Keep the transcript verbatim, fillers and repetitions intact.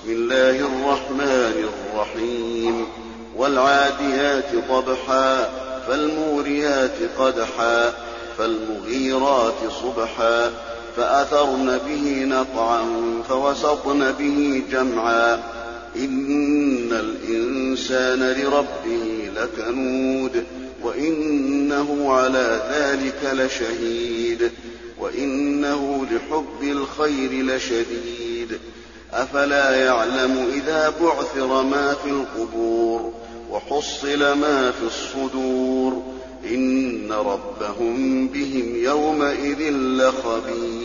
بسم الله الرحمن الرحيم والعاديات ضبحا فالموريات قدحا فالمغيرات صبحا فأثرن به نقعا فوسطن به جمعا إن الإنسان لربه لكنود وإنه على ذلك لشهيد وإنه لحب الخير لشديد أفلا يعلم إذا بعثر ما في القبور وحصل ما في الصدور إن ربهم بهم يومئذ لخبير.